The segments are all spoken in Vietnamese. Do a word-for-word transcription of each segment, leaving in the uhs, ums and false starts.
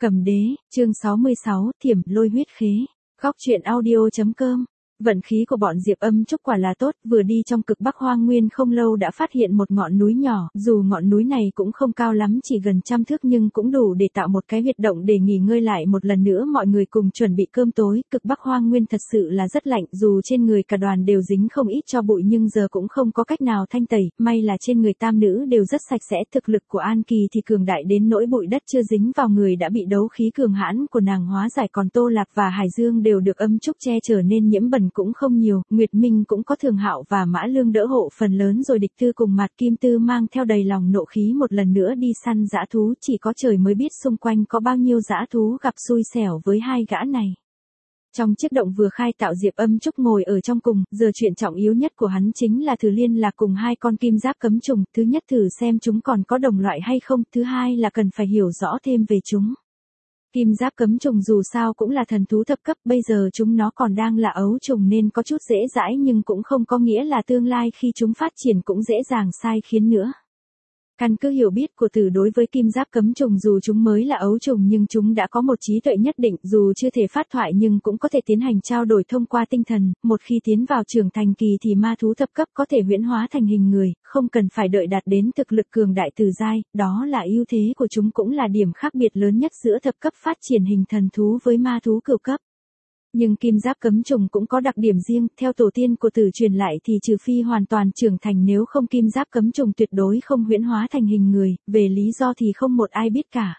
Cầm đế, chương sáu mươi sáu, thiểm lôi huyết khế. Góc truyện audio chấm com. Vận khí của bọn Diệp Âm Trúc quả là tốt, vừa đi trong cực Bắc Hoang Nguyên không lâu đã phát hiện một ngọn núi nhỏ, dù ngọn núi này cũng không cao lắm, chỉ gần trăm thước nhưng cũng đủ để tạo một cái huyệt động để nghỉ ngơi lại. Một lần nữa mọi người cùng chuẩn bị cơm tối. Cực Bắc Hoang Nguyên thật sự là rất lạnh, dù trên người cả đoàn đều dính không ít tro bụi nhưng giờ cũng không có cách nào thanh tẩy, may là trên người tam nữ đều rất sạch sẽ. Thực lực của An Kỳ thì cường đại đến nỗi bụi đất chưa dính vào người đã bị đấu khí cường hãn của nàng hóa giải, còn Tô Lạc và Hải Dương đều được Âm Trúc che chở nên nhiễm bẩn cũng không nhiều. Nguyệt Minh cũng có Thường Hạo và Mã Lương đỡ hộ phần lớn rồi. Địch Tư cùng Mạt Kim Tư mang theo đầy lòng nộ khí một lần nữa đi săn dã thú, chỉ có trời mới biết xung quanh có bao nhiêu dã thú gặp xui xẻo với hai gã này. Trong chiếc động vừa khai tạo, Diệp Âm Trúc ngồi ở trong cùng, giờ chuyện trọng yếu nhất của hắn chính là thử liên lạc cùng hai con kim giáp cấm trùng, thứ nhất thử xem chúng còn có đồng loại hay không, thứ hai là cần phải hiểu rõ thêm về chúng. Kim giáp cấm trùng dù sao cũng là thần thú thập cấp, bây giờ chúng nó còn đang là ấu trùng nên có chút dễ dãi nhưng cũng không có nghĩa là tương lai khi chúng phát triển cũng dễ dàng sai khiến nữa. Căn cứ hiểu biết của Tử đối với kim giáp cấm trùng, dù chúng mới là ấu trùng nhưng chúng đã có một trí tuệ nhất định, dù chưa thể phát thoại nhưng cũng có thể tiến hành trao đổi thông qua tinh thần, một khi tiến vào trưởng thành kỳ thì ma thú thập cấp có thể huyễn hóa thành hình người, không cần phải đợi đạt đến thực lực cường đại từ giai, đó là ưu thế của chúng cũng là điểm khác biệt lớn nhất giữa thập cấp phát triển hình thần thú với ma thú cửu cấp. Nhưng kim giáp cấm trùng cũng có đặc điểm riêng, theo tổ tiên của Tử truyền lại thì trừ phi hoàn toàn trưởng thành, nếu không kim giáp cấm trùng tuyệt đối không huyễn hóa thành hình người, về lý do thì không một ai biết cả.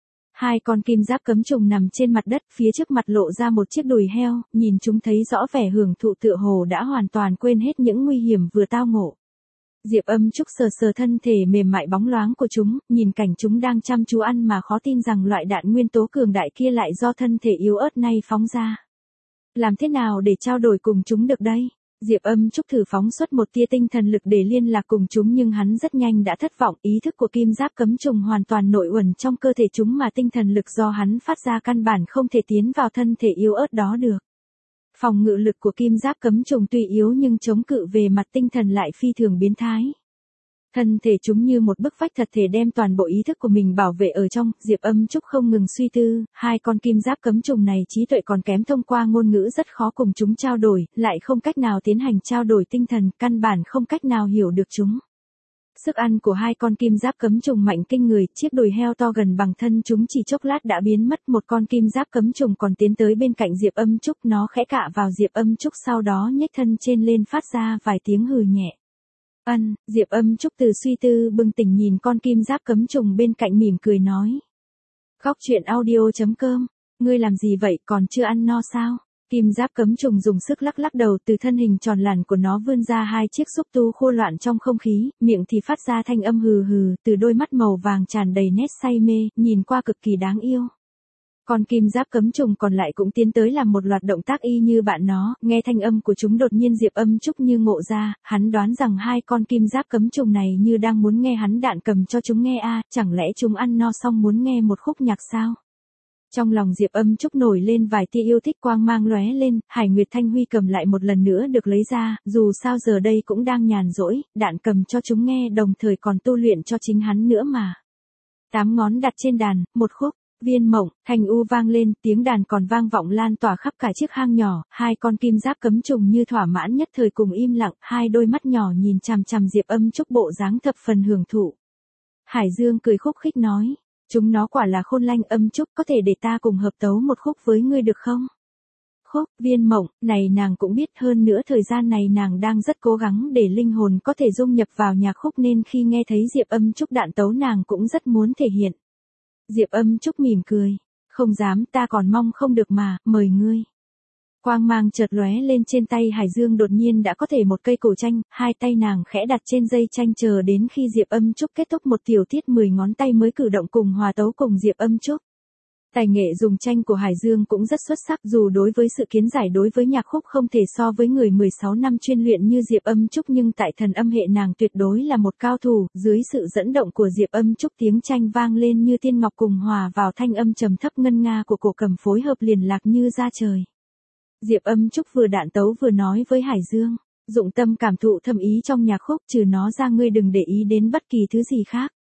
Hai con kim giáp cấm trùng nằm trên mặt đất, phía trước mặt lộ ra một chiếc đùi heo, nhìn chúng thấy rõ vẻ hưởng thụ, tựa hồ đã hoàn toàn quên hết những nguy hiểm vừa tao ngộ. Diệp Âm Trúc sờ sờ thân thể mềm mại bóng loáng của chúng, nhìn cảnh chúng đang chăm chú ăn mà khó tin rằng loại đạn nguyên tố cường đại kia lại do thân thể yếu ớt này phóng ra. Làm thế nào để trao đổi cùng chúng được đây? Diệp Âm Trúc thử phóng xuất một tia tinh thần lực để liên lạc cùng chúng nhưng hắn rất nhanh đã thất vọng, ý thức của kim giáp cấm trùng hoàn toàn nội uẩn trong cơ thể chúng mà tinh thần lực do hắn phát ra căn bản không thể tiến vào thân thể yếu ớt đó được. Phòng ngự lực của kim giáp cấm trùng tuy yếu nhưng chống cự về mặt tinh thần lại phi thường biến thái. Thân thể chúng như một bức vách thật thể đem toàn bộ ý thức của mình bảo vệ ở trong. Diệp Âm Trúc không ngừng suy tư, hai con kim giáp cấm trùng này trí tuệ còn kém, thông qua ngôn ngữ rất khó cùng chúng trao đổi, lại không cách nào tiến hành trao đổi tinh thần, căn bản không cách nào hiểu được chúng. Sức ăn của hai con kim giáp cấm trùng mạnh kinh người, chiếc đùi heo to gần bằng thân chúng chỉ chốc lát đã biến mất. Một con kim giáp cấm trùng còn tiến tới bên cạnh Diệp Âm Trúc, nó khẽ cạ vào Diệp Âm Trúc sau đó nhếch thân trên lên phát ra vài tiếng hừ nhẹ. Ân, Diệp Âm Trúc từ suy tư bừng tỉnh, nhìn con kim giáp cấm trùng bên cạnh mỉm cười nói. Góc truyện audio chấm com, ngươi làm gì vậy, còn chưa ăn no sao? Kim giáp cấm trùng dùng sức lắc lắc đầu, từ thân hình tròn làn của nó vươn ra hai chiếc xúc tu khô loạn trong không khí, miệng thì phát ra thanh âm hừ hừ, từ đôi mắt màu vàng tràn đầy nét say mê, nhìn qua cực kỳ đáng yêu. Con kim giáp cấm trùng còn lại cũng tiến tới làm một loạt động tác y như bạn nó, nghe thanh âm của chúng đột nhiên Diệp Âm Trúc như ngộ ra, hắn đoán rằng hai con kim giáp cấm trùng này như đang muốn nghe hắn đạn cầm cho chúng nghe a, à, chẳng lẽ chúng ăn no xong muốn nghe một khúc nhạc sao? Trong lòng Diệp Âm Trúc nổi lên vài tia yêu thích, quang mang lóe lên, Hải Nguyệt Thanh Huy cầm lại một lần nữa được lấy ra, dù sao giờ đây cũng đang nhàn rỗi, đạn cầm cho chúng nghe đồng thời còn tu luyện cho chính hắn nữa mà. Tám ngón đặt trên đàn, một khúc. Viên mộng, thanh u vang lên, tiếng đàn còn vang vọng lan tỏa khắp cả chiếc hang nhỏ, hai con kim giáp cấm trùng như thỏa mãn nhất thời cùng im lặng, hai đôi mắt nhỏ nhìn chằm chằm Diệp Âm Trúc bộ dáng thập phần hưởng thụ. Hải Dương cười khúc khích nói, chúng nó quả là khôn lanh. Âm Trúc, có thể để ta cùng hợp tấu một khúc với ngươi được không? Khúc, Viên mộng, này nàng cũng biết, hơn nữa thời gian này nàng đang rất cố gắng để linh hồn có thể dung nhập vào nhạc khúc nên khi nghe thấy Diệp Âm Trúc đạn tấu nàng cũng rất muốn thể hiện. Diệp Âm Trúc mỉm cười, không dám, ta còn mong không được mà, mời ngươi. Quang mang chợt lóe lên, trên tay Hải Dương đột nhiên đã có thể một cây cổ tranh, hai tay nàng khẽ đặt trên dây tranh chờ đến khi Diệp Âm Trúc kết thúc một tiểu tiết, mười ngón tay mới cử động cùng hòa tấu cùng Diệp Âm Trúc. Tài nghệ dùng tranh của Hải Dương cũng rất xuất sắc, dù đối với sự kiến giải đối với nhạc khúc không thể so với người mười sáu năm chuyên luyện như Diệp Âm Trúc nhưng tại thần âm hệ nàng tuyệt đối là một cao thủ, dưới sự dẫn động của Diệp Âm Trúc tiếng tranh vang lên như tiên ngọc cùng hòa vào thanh âm trầm thấp ngân nga của cổ cầm phối hợp liền lạc như ra trời. Diệp Âm Trúc vừa đạn tấu vừa nói với Hải Dương, dụng tâm cảm thụ thâm ý trong nhạc khúc, trừ nó ra ngươi đừng để ý đến bất kỳ thứ gì khác.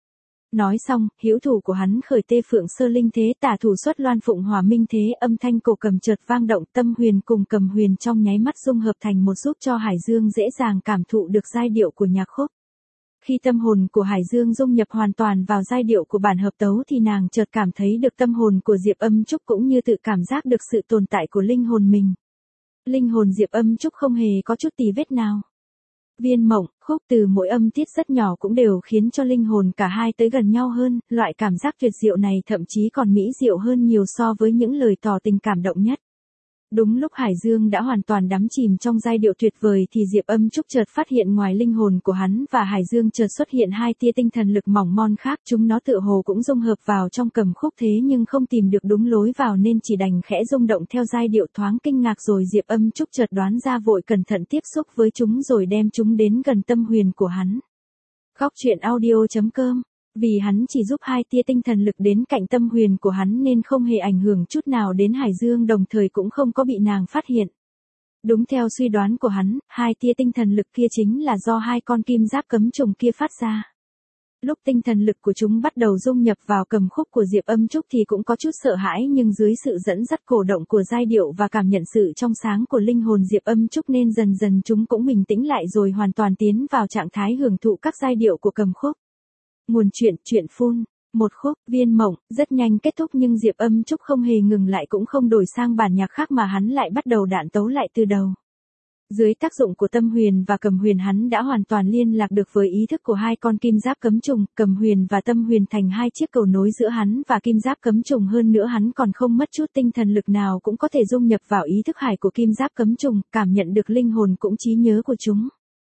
Nói xong, hữu thủ của hắn khởi tê phượng sơ linh thế, tả thủ xuất loan phụng hòa minh thế, âm thanh cổ cầm chợt vang động, tâm huyền cùng cầm huyền trong nháy mắt dung hợp thành một, giúp cho Hải Dương dễ dàng cảm thụ được giai điệu của nhạc khúc. Khi tâm hồn của Hải Dương dung nhập hoàn toàn vào giai điệu của bản hợp tấu thì nàng chợt cảm thấy được tâm hồn của Diệp Âm Trúc cũng như tự cảm giác được sự tồn tại của linh hồn mình. Linh hồn Diệp Âm Trúc không hề có chút tì vết nào. Viên mộng, khúc từ mỗi âm tiết rất nhỏ cũng đều khiến cho linh hồn cả hai tới gần nhau hơn, loại cảm giác tuyệt diệu này thậm chí còn mỹ diệu hơn nhiều so với những lời tỏ tình cảm động nhất. Đúng lúc Hải Dương đã hoàn toàn đắm chìm trong giai điệu tuyệt vời thì Diệp Âm Trúc chợt phát hiện ngoài linh hồn của hắn và Hải Dương chợt xuất hiện hai tia tinh thần lực mỏng mon khác, chúng nó tựa hồ cũng dung hợp vào trong cầm khúc thế nhưng không tìm được đúng lối vào nên chỉ đành khẽ rung động theo giai điệu, thoáng kinh ngạc rồi Diệp Âm Trúc chợt đoán ra, vội cẩn thận tiếp xúc với chúng rồi đem chúng đến gần tâm huyền của hắn. Góc truyện audio chấm com. Vì hắn chỉ giúp hai tia tinh thần lực đến cạnh tâm huyền của hắn nên không hề ảnh hưởng chút nào đến Hải Dương, đồng thời cũng không có bị nàng phát hiện. Đúng theo suy đoán của hắn, hai tia tinh thần lực kia chính là do hai con kim giáp cấm trùng kia phát ra. Lúc tinh thần lực của chúng bắt đầu dung nhập vào cầm khúc của Diệp Âm Trúc thì cũng có chút sợ hãi, nhưng dưới sự dẫn dắt cổ động của giai điệu và cảm nhận sự trong sáng của linh hồn Diệp Âm Trúc nên dần dần chúng cũng bình tĩnh lại rồi hoàn toàn tiến vào trạng thái hưởng thụ các giai điệu của cầm khúc. Nguồn truyện, truyện phun. Một khúc, viên mộng, rất nhanh kết thúc nhưng Diệp Âm Trúc không hề ngừng lại cũng không đổi sang bản nhạc khác mà hắn lại bắt đầu đạn tấu lại từ đầu. Dưới tác dụng của tâm huyền và cầm huyền hắn đã hoàn toàn liên lạc được với ý thức của hai con kim giáp cấm trùng, cầm huyền và tâm huyền thành hai chiếc cầu nối giữa hắn và kim giáp cấm trùng, hơn nữa hắn còn không mất chút tinh thần lực nào cũng có thể dung nhập vào ý thức hải của kim giáp cấm trùng, cảm nhận được linh hồn cũng trí nhớ của chúng.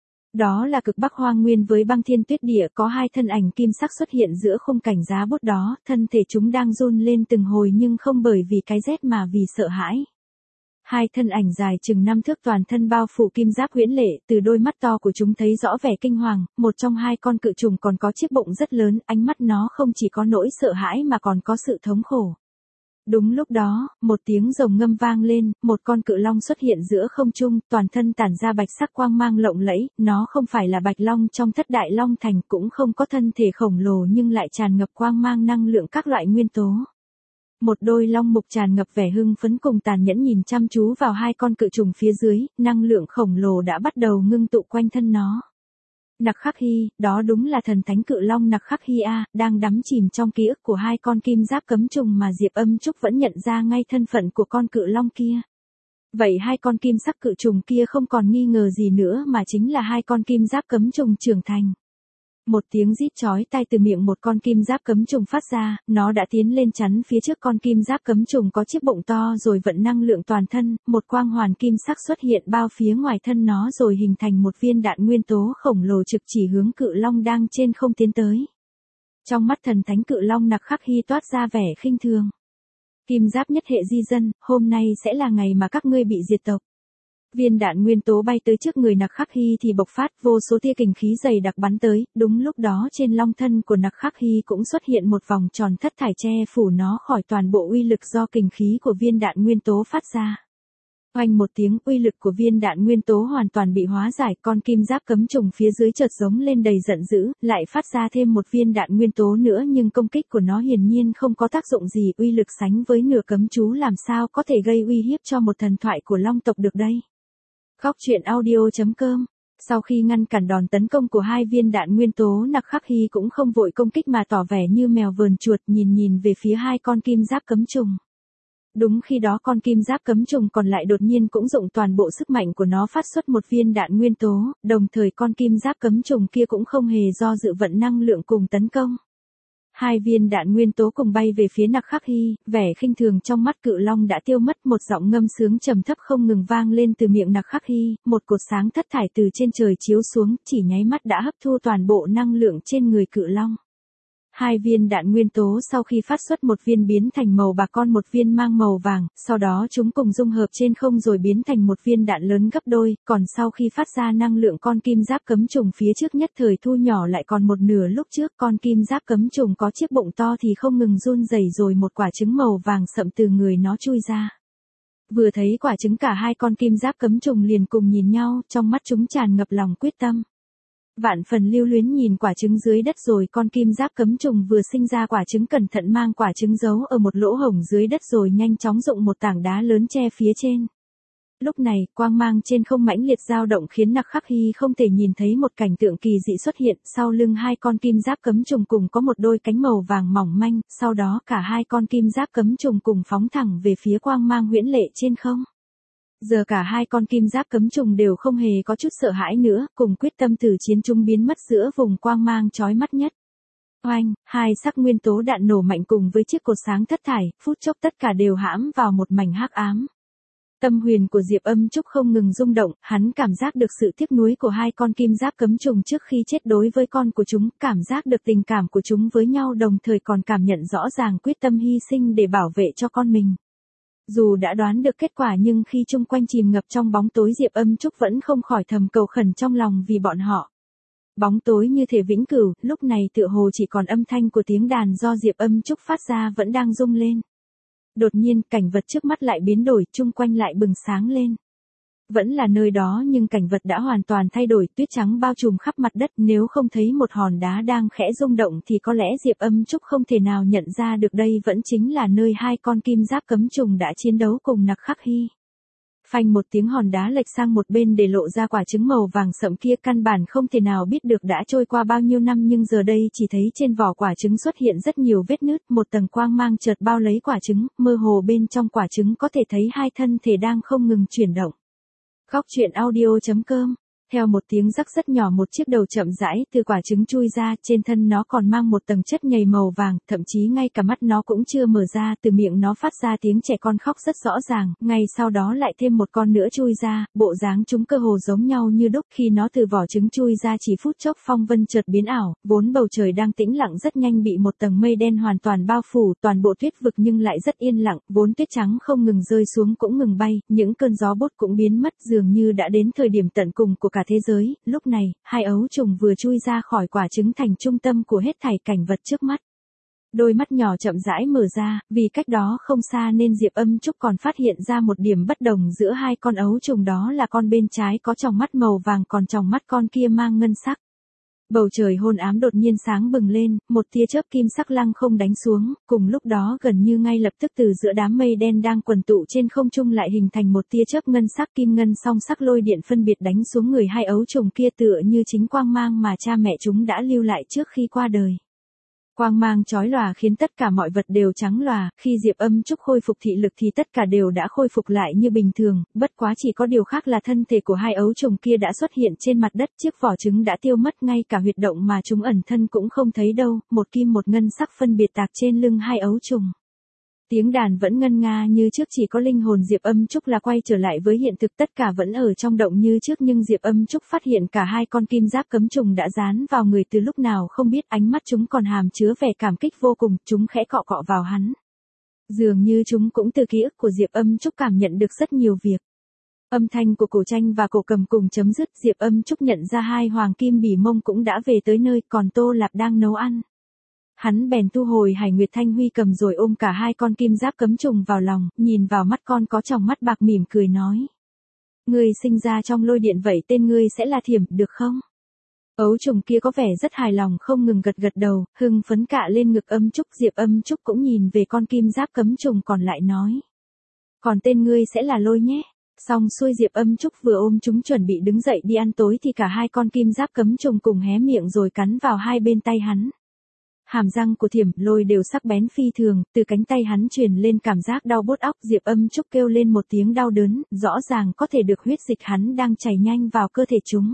Đó là cực Bắc Hoang Nguyên với băng thiên tuyết địa, có hai thân ảnh kim sắc xuất hiện giữa khung cảnh giá bút đó, thân thể chúng đang run lên từng hồi nhưng không bởi vì cái rét mà vì sợ hãi. Hai thân ảnh dài chừng năm thước toàn thân bao phủ kim giáp huyễn lệ, từ đôi mắt to của chúng thấy rõ vẻ kinh hoàng, một trong hai con cự trùng còn có chiếc bụng rất lớn, ánh mắt nó không chỉ có nỗi sợ hãi mà còn có sự thống khổ. Đúng lúc đó, một tiếng rồng ngâm vang lên, một con cự long xuất hiện giữa không trung, toàn thân tản ra bạch sắc quang mang lộng lẫy, nó không phải là bạch long trong thất đại long thành, cũng không có thân thể khổng lồ nhưng lại tràn ngập quang mang năng lượng các loại nguyên tố. Một đôi long mục tràn ngập vẻ hưng phấn cùng tàn nhẫn nhìn chăm chú vào hai con cự trùng phía dưới, năng lượng khổng lồ đã bắt đầu ngưng tụ quanh thân nó. Nặc Khắc Hy, đó đúng là thần thánh cự long Nặc Khắc Hy a, đang đắm chìm trong ký ức của hai con kim giáp cấm trùng mà Diệp Âm Trúc vẫn nhận ra ngay thân phận của con cự long kia. Vậy hai con kim sắc cự trùng kia không còn nghi ngờ gì nữa mà chính là hai con kim giáp cấm trùng trưởng thành. Một tiếng rít chói tai từ miệng một con kim giáp cấm trùng phát ra, nó đã tiến lên chắn phía trước con kim giáp cấm trùng có chiếc bụng to rồi vận năng lượng toàn thân, một quang hoàn kim sắc xuất hiện bao phía ngoài thân nó rồi hình thành một viên đạn nguyên tố khổng lồ trực chỉ hướng cự long đang trên không tiến tới. Trong mắt thần thánh cự long Nặc Khắc Hy toát ra vẻ khinh thường. Kim giáp nhất hệ di dân, hôm nay sẽ là ngày mà các ngươi bị diệt tộc. Viên đạn nguyên tố bay tới trước người Nặc Khắc Hy thì bộc phát, vô số tia kình khí dày đặc bắn tới, đúng lúc đó trên long thân của Nặc Khắc Hy cũng xuất hiện một vòng tròn thất thải che phủ nó khỏi toàn bộ uy lực do kình khí của viên đạn nguyên tố phát ra. Oanh một tiếng, uy lực của viên đạn nguyên tố hoàn toàn bị hóa giải, con kim giáp cấm trùng phía dưới chợt giống lên đầy giận dữ, lại phát ra thêm một viên đạn nguyên tố nữa nhưng công kích của nó hiển nhiên không có tác dụng gì, uy lực sánh với nửa cấm chú làm sao có thể gây uy hiếp cho một thần thoại của long tộc được đây. Góc truyện audio chấm com. Sau khi ngăn cản đòn tấn công của hai viên đạn nguyên tố, Nặc Khắc Hy cũng không vội công kích mà tỏ vẻ như mèo vờn chuột, nhìn nhìn về phía hai con kim giáp cấm trùng. Đúng khi đó con kim giáp cấm trùng còn lại đột nhiên cũng dụng toàn bộ sức mạnh của nó phát xuất một viên đạn nguyên tố, đồng thời con kim giáp cấm trùng kia cũng không hề do dự vận năng lượng cùng tấn công. Hai viên đạn nguyên tố cùng bay về phía Nặc Khắc Hy, vẻ khinh thường trong mắt cự long đã tiêu mất, một giọng ngâm sướng trầm thấp không ngừng vang lên từ miệng Nặc Khắc Hy, một cột sáng thất thải từ trên trời chiếu xuống, chỉ nháy mắt đã hấp thu toàn bộ năng lượng trên người cự long. Hai viên đạn nguyên tố sau khi phát xuất một viên biến thành màu bạc, con một viên mang màu vàng, sau đó chúng cùng dung hợp trên không rồi biến thành một viên đạn lớn gấp đôi, còn sau khi phát ra năng lượng con kim giáp cấm trùng phía trước nhất thời thu nhỏ lại còn một nửa, lúc trước con kim giáp cấm trùng có chiếc bụng to thì không ngừng run rẩy rồi một quả trứng màu vàng sậm từ người nó chui ra. Vừa thấy quả trứng cả hai con kim giáp cấm trùng liền cùng nhìn nhau, trong mắt chúng tràn ngập lòng quyết tâm. Vạn phần lưu luyến nhìn quả trứng dưới đất rồi con kim giáp cấm trùng vừa sinh ra quả trứng cẩn thận mang quả trứng giấu ở một lỗ hổng dưới đất rồi nhanh chóng dụng một tảng đá lớn che phía trên. Lúc này, quang mang trên không mãnh liệt dao động khiến Nặc Khắc Hy không thể nhìn thấy một cảnh tượng kỳ dị xuất hiện, sau lưng hai con kim giáp cấm trùng cùng có một đôi cánh màu vàng mỏng manh, sau đó cả hai con kim giáp cấm trùng cùng phóng thẳng về phía quang mang huyễn lệ trên không. Giờ cả hai con kim giáp cấm trùng đều không hề có chút sợ hãi nữa, cùng quyết tâm tử chiến chúng biến mất giữa vùng quang mang chói mắt nhất. Oanh, hai sắc nguyên tố đạn nổ mạnh cùng với chiếc cột sáng thất thải, phút chốc tất cả đều hãm vào một mảnh hắc ám. Tâm huyền của Diệp Âm Trúc không ngừng rung động, hắn cảm giác được sự tiếc nuối của hai con kim giáp cấm trùng trước khi chết đối với con của chúng, cảm giác được tình cảm của chúng với nhau đồng thời còn cảm nhận rõ ràng quyết tâm hy sinh để bảo vệ cho con mình. Dù đã đoán được kết quả nhưng khi chung quanh chìm ngập trong bóng tối Diệp Âm Trúc vẫn không khỏi thầm cầu khẩn trong lòng vì bọn họ. Bóng tối như thể vĩnh cửu, lúc này tựa hồ chỉ còn âm thanh của tiếng đàn do Diệp Âm Trúc phát ra vẫn đang rung lên. Đột nhiên, cảnh vật trước mắt lại biến đổi, chung quanh lại bừng sáng lên. Vẫn là nơi đó nhưng cảnh vật đã hoàn toàn thay đổi, tuyết trắng bao trùm khắp mặt đất, nếu không thấy một hòn đá đang khẽ rung động thì có lẽ Diệp Âm Trúc không thể nào nhận ra được đây vẫn chính là nơi hai con kim giáp cấm trùng đã chiến đấu cùng Nặc Khắc Hy. Phanh một tiếng hòn đá lệch sang một bên để lộ ra quả trứng màu vàng sậm kia, căn bản không thể nào biết được đã trôi qua bao nhiêu năm nhưng giờ đây chỉ thấy trên vỏ quả trứng xuất hiện rất nhiều vết nứt, một tầng quang mang chợt bao lấy quả trứng, mơ hồ bên trong quả trứng có thể thấy hai thân thể đang không ngừng chuyển động. Góc truyện audio chấm com. Theo một tiếng rắc rất nhỏ một chiếc đầu chậm rãi từ quả trứng chui ra, trên thân nó còn mang một tầng chất nhầy màu vàng, thậm chí ngay cả mắt nó cũng chưa mở ra, từ miệng nó phát ra tiếng trẻ con khóc rất rõ ràng, ngay sau đó lại thêm một con nữa chui ra, bộ dáng chúng cơ hồ giống nhau như đúc, khi nó từ vỏ trứng chui ra chỉ phút chốc phong vân chợt biến ảo, vốn bầu trời đang tĩnh lặng rất nhanh bị một tầng mây đen hoàn toàn bao phủ, toàn bộ tuyết vực nhưng lại rất yên lặng, vốn tuyết trắng không ngừng rơi xuống cũng ngừng bay, những cơn gió bút cũng biến mất, dường như đã đến thời điểm tận cùng của cả thế giới. Lúc này, hai ấu trùng vừa chui ra khỏi quả trứng thành trung tâm của hết thảy cảnh vật trước mắt. Đôi mắt nhỏ chậm rãi mở ra, vì cách đó không xa nên Diệp Âm Trúc còn phát hiện ra một điểm bất đồng giữa hai con ấu trùng, đó là con bên trái có tròng mắt màu vàng còn tròng mắt con kia mang ngân sắc. Bầu trời hôn ám đột nhiên sáng bừng lên, một tia chớp kim sắc lăng không đánh xuống, cùng lúc đó gần như ngay lập tức từ giữa đám mây đen đang quần tụ trên không trung lại hình thành một tia chớp ngân sắc kim ngân song sắc lôi điện phân biệt đánh xuống người hai ấu trùng kia, tựa như chính quang mang mà cha mẹ chúng đã lưu lại trước khi qua đời. Quang mang chói lòa khiến tất cả mọi vật đều trắng lòa, khi Diệp Âm Trúc khôi phục thị lực thì tất cả đều đã khôi phục lại như bình thường, bất quá chỉ có điều khác là thân thể của hai ấu trùng kia đã xuất hiện trên mặt đất, chiếc vỏ trứng đã tiêu mất, ngay cả huyệt động mà chúng ẩn thân cũng không thấy đâu, một kim một ngân sắc phân biệt tạc trên lưng hai ấu trùng. Tiếng đàn vẫn ngân nga như trước, chỉ có linh hồn Diệp Âm Trúc là quay trở lại với hiện thực, tất cả vẫn ở trong động như trước nhưng Diệp Âm Trúc phát hiện cả hai con kim giáp cấm trùng đã dán vào người từ lúc nào không biết, ánh mắt chúng còn hàm chứa vẻ cảm kích vô cùng, chúng khẽ cọ cọ vào hắn. Dường như chúng cũng từ ký ức của Diệp Âm Trúc cảm nhận được rất nhiều việc. Âm thanh của cổ tranh và cổ cầm cùng chấm dứt, Diệp Âm Trúc nhận ra hai hoàng kim bỉ mông cũng đã về tới nơi, còn Tô Lạp đang nấu ăn. Hắn bèn thu hồi Hải Nguyệt Thanh Huy cầm rồi ôm cả hai con kim giáp cấm trùng vào lòng, nhìn vào mắt con có tròng mắt bạc mỉm cười nói. Ngươi sinh ra trong lôi điện vậy tên ngươi sẽ là Thiểm, được không? Ấu trùng kia có vẻ rất hài lòng không ngừng gật gật đầu, hưng phấn cạ lên ngực Âm Trúc. Diệp Âm Trúc cũng nhìn về con kim giáp cấm trùng còn lại nói. Còn tên ngươi sẽ là Lôi nhé. Xong xuôi Diệp Âm Trúc vừa ôm chúng chuẩn bị đứng dậy đi ăn tối thì cả hai con kim giáp cấm trùng cùng hé miệng rồi cắn vào hai bên tay hắn. Hàm răng của Thiểm, Lôi đều sắc bén phi thường, từ cánh tay hắn truyền lên cảm giác đau buốt óc, Diệp Âm Trúc kêu lên một tiếng đau đớn, rõ ràng có thể được huyết dịch hắn đang chảy nhanh vào cơ thể chúng.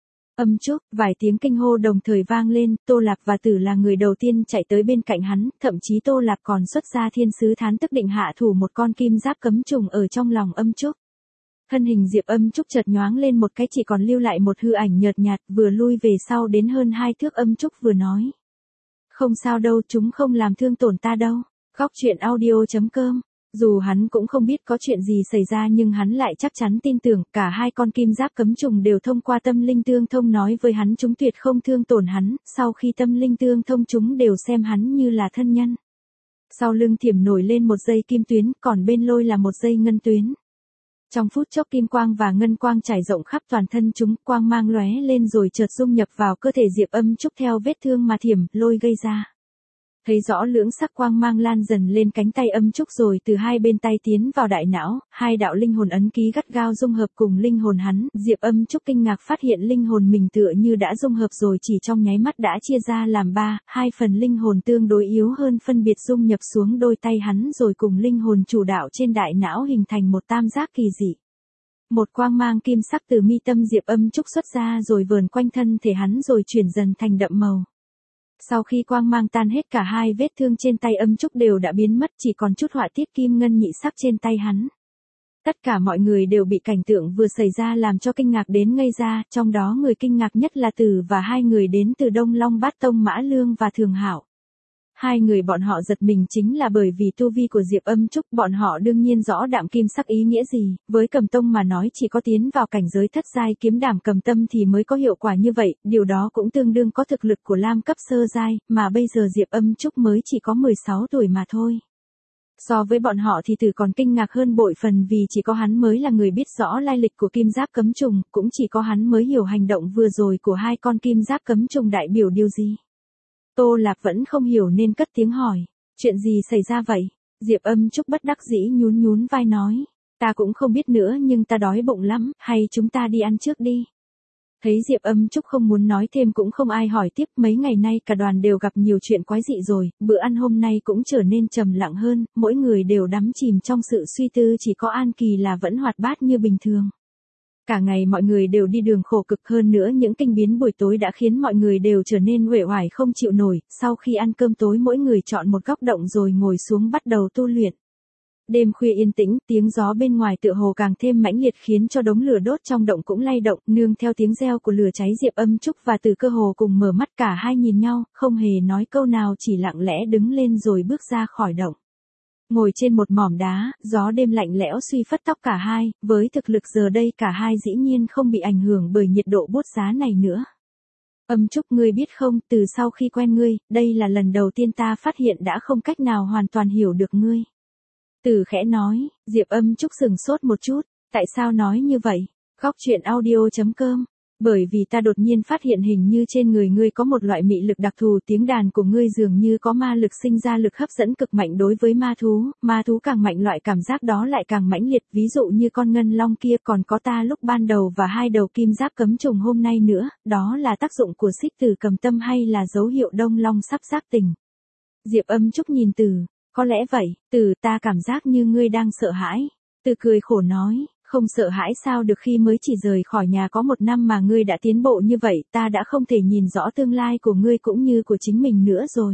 Âm Trúc, vài tiếng kinh hô đồng thời vang lên, Tô Lạp và Tử là người đầu tiên chạy tới bên cạnh hắn, thậm chí Tô Lạp còn xuất ra thiên sứ thán tức định hạ thủ một con kim giáp cấm trùng ở trong lòng Âm Trúc. Thân hình Diệp Âm Trúc chợt nhoáng lên một cái, chỉ còn lưu lại một hư ảnh nhợt nhạt, vừa lui về sau đến hơn hai thước. Âm Trúc vừa nói. Không sao đâu, chúng không làm thương tổn ta đâu. Góc truyện audio chấm com. Dù hắn cũng không biết có chuyện gì xảy ra nhưng hắn lại chắc chắn tin tưởng, cả hai con kim giáp cấm trùng đều thông qua tâm linh tương thông nói với hắn chúng tuyệt không thương tổn hắn, sau khi tâm linh tương thông chúng đều xem hắn như là thân nhân. Sau lưng Thiểm nổi lên một dây kim tuyến, còn bên Lôi là một dây ngân tuyến. Trong phút chốc kim quang và ngân quang trải rộng khắp toàn thân chúng, quang mang lóe lên rồi chợt dung nhập vào cơ thể Diệp Âm Trúc theo vết thương mà Thiểm Lôi gây ra. Thấy rõ lưỡng sắc quang mang lan dần lên cánh tay Âm Trúc rồi từ hai bên tay tiến vào đại não, hai đạo linh hồn ấn ký gắt gao dung hợp cùng linh hồn hắn, Diệp Âm Trúc kinh ngạc phát hiện linh hồn mình tựa như đã dung hợp rồi chỉ trong nháy mắt đã chia ra làm ba, hai phần linh hồn tương đối yếu hơn phân biệt dung nhập xuống đôi tay hắn rồi cùng linh hồn chủ đạo trên đại não hình thành một tam giác kỳ dị. Một quang mang kim sắc từ mi tâm Diệp Âm Trúc xuất ra rồi vờn quanh thân thể hắn rồi chuyển dần thành đậm màu. Sau khi quang mang tan hết cả hai vết thương trên tay Âm Trúc đều đã biến mất chỉ còn chút họa tiết kim ngân nhị sắc trên tay hắn. Tất cả mọi người đều bị cảnh tượng vừa xảy ra làm cho kinh ngạc đến ngây ra, trong đó người kinh ngạc nhất là Tử và hai người đến từ Đông Long Bát Tông Mã Lương và Thường Hạo. Hai người bọn họ giật mình chính là bởi vì tu vi của Diệp Âm Trúc, bọn họ đương nhiên rõ đạm kim sắc ý nghĩa gì, với Cầm Tông mà nói chỉ có tiến vào cảnh giới thất giai kiếm đảm cầm tâm thì mới có hiệu quả như vậy, điều đó cũng tương đương có thực lực của lam cấp sơ giai, mà bây giờ Diệp Âm Trúc mới chỉ có mười sáu tuổi mà thôi. So với bọn họ thì Tử còn kinh ngạc hơn bội phần vì chỉ có hắn mới là người biết rõ lai lịch của kim giáp cấm trùng, cũng chỉ có hắn mới hiểu hành động vừa rồi của hai con kim giáp cấm trùng đại biểu điều gì. Tô Lạc vẫn không hiểu nên cất tiếng hỏi, chuyện gì xảy ra vậy? Diệp Âm Trúc bất đắc dĩ nhún nhún vai nói, ta cũng không biết nữa nhưng ta đói bụng lắm, hay chúng ta đi ăn trước đi. Thấy Diệp Âm Trúc không muốn nói thêm cũng không ai hỏi tiếp, mấy ngày nay cả đoàn đều gặp nhiều chuyện quái dị rồi, bữa ăn hôm nay cũng trở nên trầm lặng hơn, mỗi người đều đắm chìm trong sự suy tư, chỉ có An Kỳ là vẫn hoạt bát như bình thường. Cả ngày mọi người đều đi đường khổ cực, hơn nữa những kinh biến buổi tối đã khiến mọi người đều trở nên uể oải không chịu nổi, sau khi ăn cơm tối mỗi người chọn một góc động rồi ngồi xuống bắt đầu tu luyện. Đêm khuya yên tĩnh, tiếng gió bên ngoài tựa hồ càng thêm mãnh liệt khiến cho đống lửa đốt trong động cũng lay động, nương theo tiếng reo của lửa cháy Diệp Âm Trúc và Từ Cơ hồ cùng mở mắt, cả hai nhìn nhau, không hề nói câu nào chỉ lặng lẽ đứng lên rồi bước ra khỏi động. Ngồi trên một mỏm đá, gió đêm lạnh lẽo suy phất tóc cả hai, với thực lực giờ đây cả hai dĩ nhiên không bị ảnh hưởng bởi nhiệt độ bút giá này nữa. Âm Trúc, ngươi biết không, từ sau khi quen ngươi, đây là lần đầu tiên ta phát hiện đã không cách nào hoàn toàn hiểu được ngươi. Từ khẽ nói, Diệp Âm Trúc sừng sốt một chút, tại sao nói như vậy? Góc truyện audio chấm com. Bởi vì ta đột nhiên phát hiện hình như trên người ngươi có một loại mị lực đặc thù, tiếng đàn của ngươi dường như có ma lực sinh ra lực hấp dẫn cực mạnh đối với ma thú, ma thú càng mạnh loại cảm giác đó lại càng mãnh liệt, ví dụ như con ngân long kia, còn có ta lúc ban đầu và hai đầu kim giáp cấm trùng hôm nay nữa, đó là tác dụng của xích tử cầm tâm hay là dấu hiệu Đông Long sắp giác tỉnh? Diệp Âm Trúc nhìn Từ, có lẽ vậy, Từ, ta cảm giác như ngươi đang sợ hãi. Từ cười khổ nói. Không sợ hãi sao được, khi mới chỉ rời khỏi nhà có một năm mà ngươi đã tiến bộ như vậy, ta đã không thể nhìn rõ tương lai của ngươi cũng như của chính mình nữa rồi.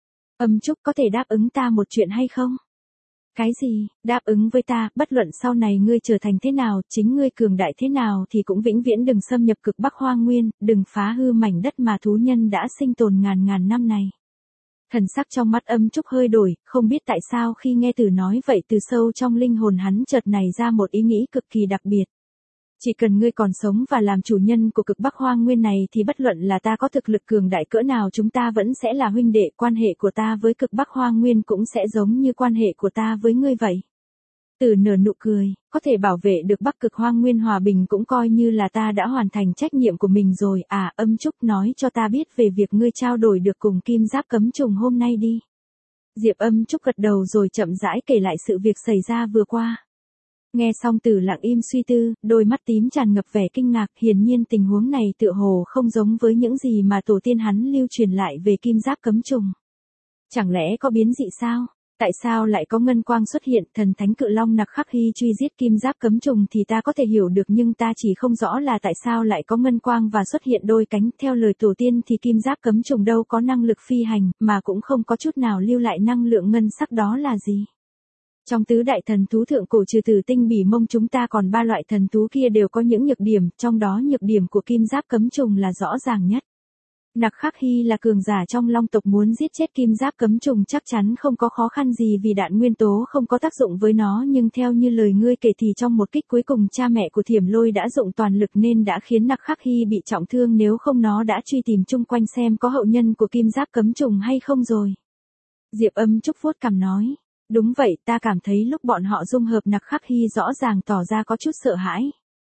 Âm Trúc, có thể đáp ứng ta một chuyện hay không? Cái gì? Đáp ứng với ta, bất luận sau này ngươi trở thành thế nào, chính ngươi cường đại thế nào thì cũng vĩnh viễn đừng xâm nhập cực Bắc Hoang Nguyên, đừng phá hư mảnh đất mà thú nhân đã sinh tồn ngàn ngàn năm này. Thần sắc trong mắt Âm Trúc hơi đổi, không biết tại sao khi nghe Từ nói vậy từ sâu trong linh hồn hắn chợt nảy ra một ý nghĩ cực kỳ đặc biệt. Chỉ cần ngươi còn sống và làm chủ nhân của cực Bắc Hoang Nguyên này thì bất luận là ta có thực lực cường đại cỡ nào chúng ta vẫn sẽ là huynh đệ, quan hệ của ta với cực Bắc Hoang Nguyên cũng sẽ giống như quan hệ của ta với ngươi vậy. Từ nở nụ cười, có thể bảo vệ được Bắc Cực Hoang Nguyên hòa bình cũng coi như là ta đã hoàn thành trách nhiệm của mình rồi. À, Âm Trúc, nói cho ta biết về việc ngươi trao đổi được cùng kim giáp cấm trùng hôm nay đi. Diệp Âm Trúc gật đầu rồi chậm rãi kể lại sự việc xảy ra vừa qua. Nghe xong Từ lặng im suy tư, đôi mắt tím tràn ngập vẻ kinh ngạc, hiển nhiên tình huống này tựa hồ không giống với những gì mà tổ tiên hắn lưu truyền lại về kim giáp cấm trùng. Chẳng lẽ có biến dị sao? Tại sao lại có ngân quang xuất hiện? Thần thánh cự long Nặc Khắc Hy truy giết kim giáp cấm trùng thì ta có thể hiểu được, nhưng ta chỉ không rõ là tại sao lại có ngân quang và xuất hiện đôi cánh. Theo lời tổ tiên thì kim giáp cấm trùng đâu có năng lực phi hành, mà cũng không có chút nào lưu lại năng lượng ngân sắc, đó là gì? Trong tứ đại thần thú thượng cổ trừ Tử Tinh Bỉ Mông chúng ta còn ba loại thần thú kia đều có những nhược điểm, trong đó nhược điểm của kim giáp cấm trùng là rõ ràng nhất. Nặc Khắc Hy là cường giả trong long tộc, muốn giết chết kim giáp cấm trùng chắc chắn không có khó khăn gì vì đạn nguyên tố không có tác dụng với nó, nhưng theo như lời ngươi kể thì trong một kích cuối cùng cha mẹ của Thiểm Lôi đã dụng toàn lực nên đã khiến Nặc Khắc Hy bị trọng thương, nếu không nó đã truy tìm chung quanh xem có hậu nhân của kim giáp cấm trùng hay không rồi. Diệp Âm Trúc vuốt cằm nói, Đúng vậy, ta cảm thấy lúc bọn họ dung hợp Nặc Khắc Hy rõ ràng tỏ ra có chút sợ hãi.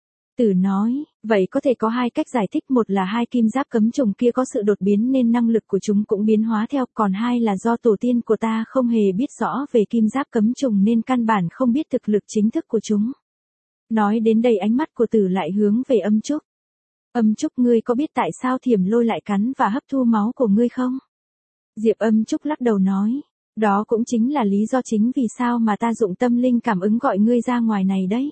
Tử nói, vậy có thể có hai cách giải thích, một là hai kim giáp cấm trùng kia có sự đột biến nên năng lực của chúng cũng biến hóa theo, còn hai là do tổ tiên của ta không hề biết rõ về kim giáp cấm trùng nên căn bản không biết thực lực chính thức của chúng. Nói đến đây ánh mắt của Tử lại hướng về Âm Trúc. Âm Trúc, ngươi có biết tại sao Thiểm Lôi lại cắn và hấp thu máu của ngươi không? Diệp Âm Trúc lắc đầu nói, đó cũng chính là lý do chính vì sao mà ta dụng tâm linh cảm ứng gọi ngươi ra ngoài này đấy.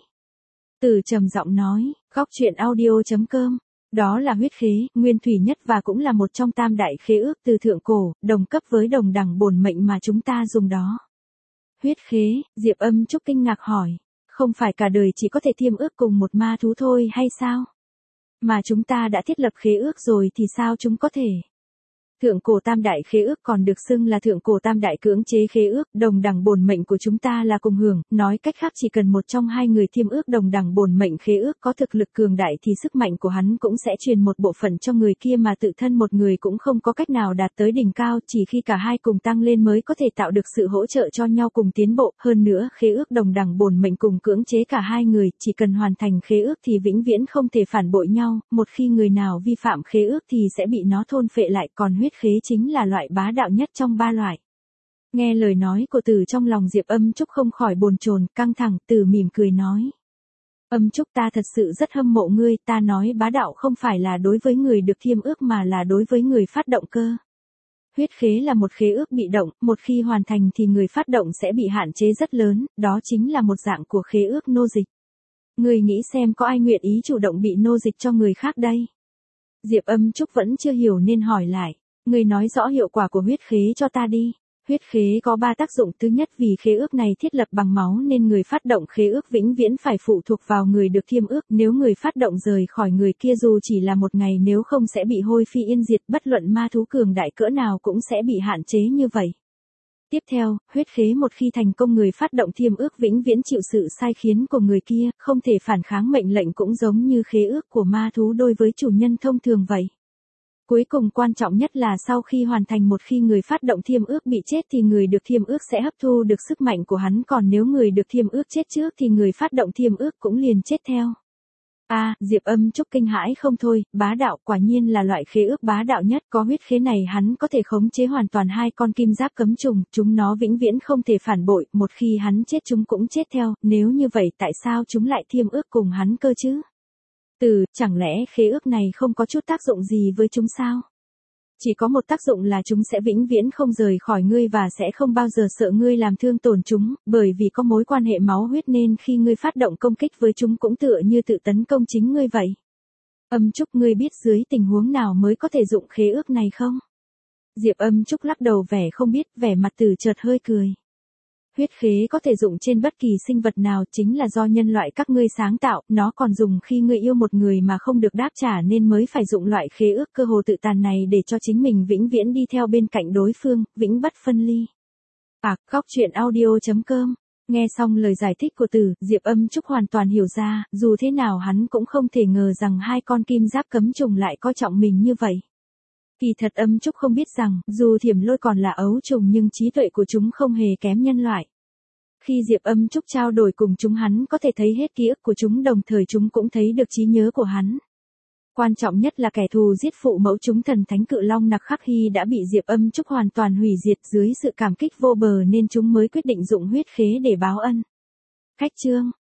Tử trầm giọng nói, góc truyện audio chấm com, đó là huyết khế, nguyên thủy nhất và cũng là một trong tam đại khế ước từ thượng cổ, đồng cấp với đồng đẳng bổn mệnh mà chúng ta dùng đó. Huyết khế, Diệp Âm Trúc kinh ngạc hỏi, không phải cả đời chỉ có thể thiêm ước cùng một ma thú thôi hay sao? Mà chúng ta đã thiết lập khế ước rồi thì sao chúng có thể? Thượng cổ tam đại khế ước còn được xưng là thượng cổ tam đại cưỡng chế khế ước, đồng đẳng bổn mệnh của chúng ta là cùng hưởng, nói cách khác chỉ cần một trong hai người thiêm ước đồng đẳng bổn mệnh khế ước có thực lực cường đại thì sức mạnh của hắn cũng sẽ truyền một bộ phận cho người kia mà tự thân một người cũng không có cách nào đạt tới đỉnh cao, chỉ khi cả hai cùng tăng lên mới có thể tạo được sự hỗ trợ cho nhau cùng tiến bộ, hơn nữa khế ước đồng đẳng bổn mệnh cùng cưỡng chế cả hai người, chỉ cần hoàn thành khế ước thì vĩnh viễn không thể phản bội nhau, một khi người nào vi phạm khế ước thì sẽ bị nó thôn phệ lại, còn huyết khế chính là loại bá đạo nhất trong ba loại. Nghe lời nói của Tử trong lòng Diệp Âm Trúc không khỏi bồn chồn, căng thẳng, Tử mỉm cười nói. Âm Trúc, ta thật sự rất hâm mộ ngươi, ta nói bá đạo không phải là đối với người được thiêm ước mà là đối với người phát động cơ. Huyết khế là một khế ước bị động, một khi hoàn thành thì người phát động sẽ bị hạn chế rất lớn, đó chính là một dạng của khế ước nô dịch. Ngươi nghĩ xem có ai nguyện ý chủ động bị nô dịch cho người khác đây? Diệp Âm Trúc vẫn chưa hiểu nên hỏi lại. Ngươi nói rõ hiệu quả của huyết khế cho ta đi. Huyết khế có ba tác dụng, thứ nhất vì khế ước này thiết lập bằng máu nên người phát động khế ước vĩnh viễn phải phụ thuộc vào người được thiêm ước, nếu người phát động rời khỏi người kia dù chỉ là một ngày nếu không sẽ bị hôi phi yên diệt, bất luận ma thú cường đại cỡ nào cũng sẽ bị hạn chế như vậy. Tiếp theo, huyết khế một khi thành công người phát động thiêm ước vĩnh viễn chịu sự sai khiến của người kia, không thể phản kháng mệnh lệnh cũng giống như khế ước của ma thú đối với chủ nhân thông thường vậy. Cuối cùng quan trọng nhất là sau khi hoàn thành một khi người phát động thiêm ước bị chết thì người được thiêm ước sẽ hấp thu được sức mạnh của hắn, còn nếu người được thiêm ước chết trước thì người phát động thiêm ước cũng liền chết theo. A, à, Diệp Âm Trúc kinh hãi không thôi, bá đạo quả nhiên là loại khế ước bá đạo nhất, có huyết khế này hắn có thể khống chế hoàn toàn hai con kim giáp cấm trùng, chúng nó vĩnh viễn không thể phản bội, một khi hắn chết chúng cũng chết theo, nếu như vậy tại sao chúng lại thiêm ước cùng hắn cơ chứ? Từ, chẳng lẽ khế ước này không có chút tác dụng gì với chúng sao? Chỉ có một tác dụng là chúng sẽ vĩnh viễn không rời khỏi ngươi và sẽ không bao giờ sợ ngươi làm thương tổn chúng, bởi vì có mối quan hệ máu huyết nên khi ngươi phát động công kích với chúng cũng tựa như tự tấn công chính ngươi vậy. Âm Trúc, ngươi biết dưới tình huống nào mới có thể dụng khế ước này không? Diệp Âm Trúc lắc đầu vẻ không biết, vẻ mặt Tử chợt hơi cười. Huyết khế có thể dụng trên bất kỳ sinh vật nào, chính là do nhân loại các ngươi sáng tạo, nó còn dùng khi ngươi yêu một người mà không được đáp trả nên mới phải dụng loại khế ước cơ hồ tự tàn này để cho chính mình vĩnh viễn đi theo bên cạnh đối phương, vĩnh bất phân ly. À, góc truyện audio chấm com. Nghe xong lời giải thích của Tử, Diệp Âm Trúc hoàn toàn hiểu ra, dù thế nào hắn cũng không thể ngờ rằng hai con kim giáp cấm trùng lại coi trọng mình như vậy. Kỳ thật Âm Trúc không biết rằng, dù Thiểm Lôi còn là ấu trùng nhưng trí tuệ của chúng không hề kém nhân loại. Khi Diệp Âm Trúc trao đổi cùng chúng hắn có thể thấy hết ký ức của chúng, đồng thời chúng cũng thấy được trí nhớ của hắn. Quan trọng nhất là kẻ thù giết phụ mẫu chúng thần thánh cự long Nặc Khắc Hy đã bị Diệp Âm Trúc hoàn toàn hủy diệt, dưới sự cảm kích vô bờ nên chúng mới quyết định dụng huyết khế để báo ân. Khách chương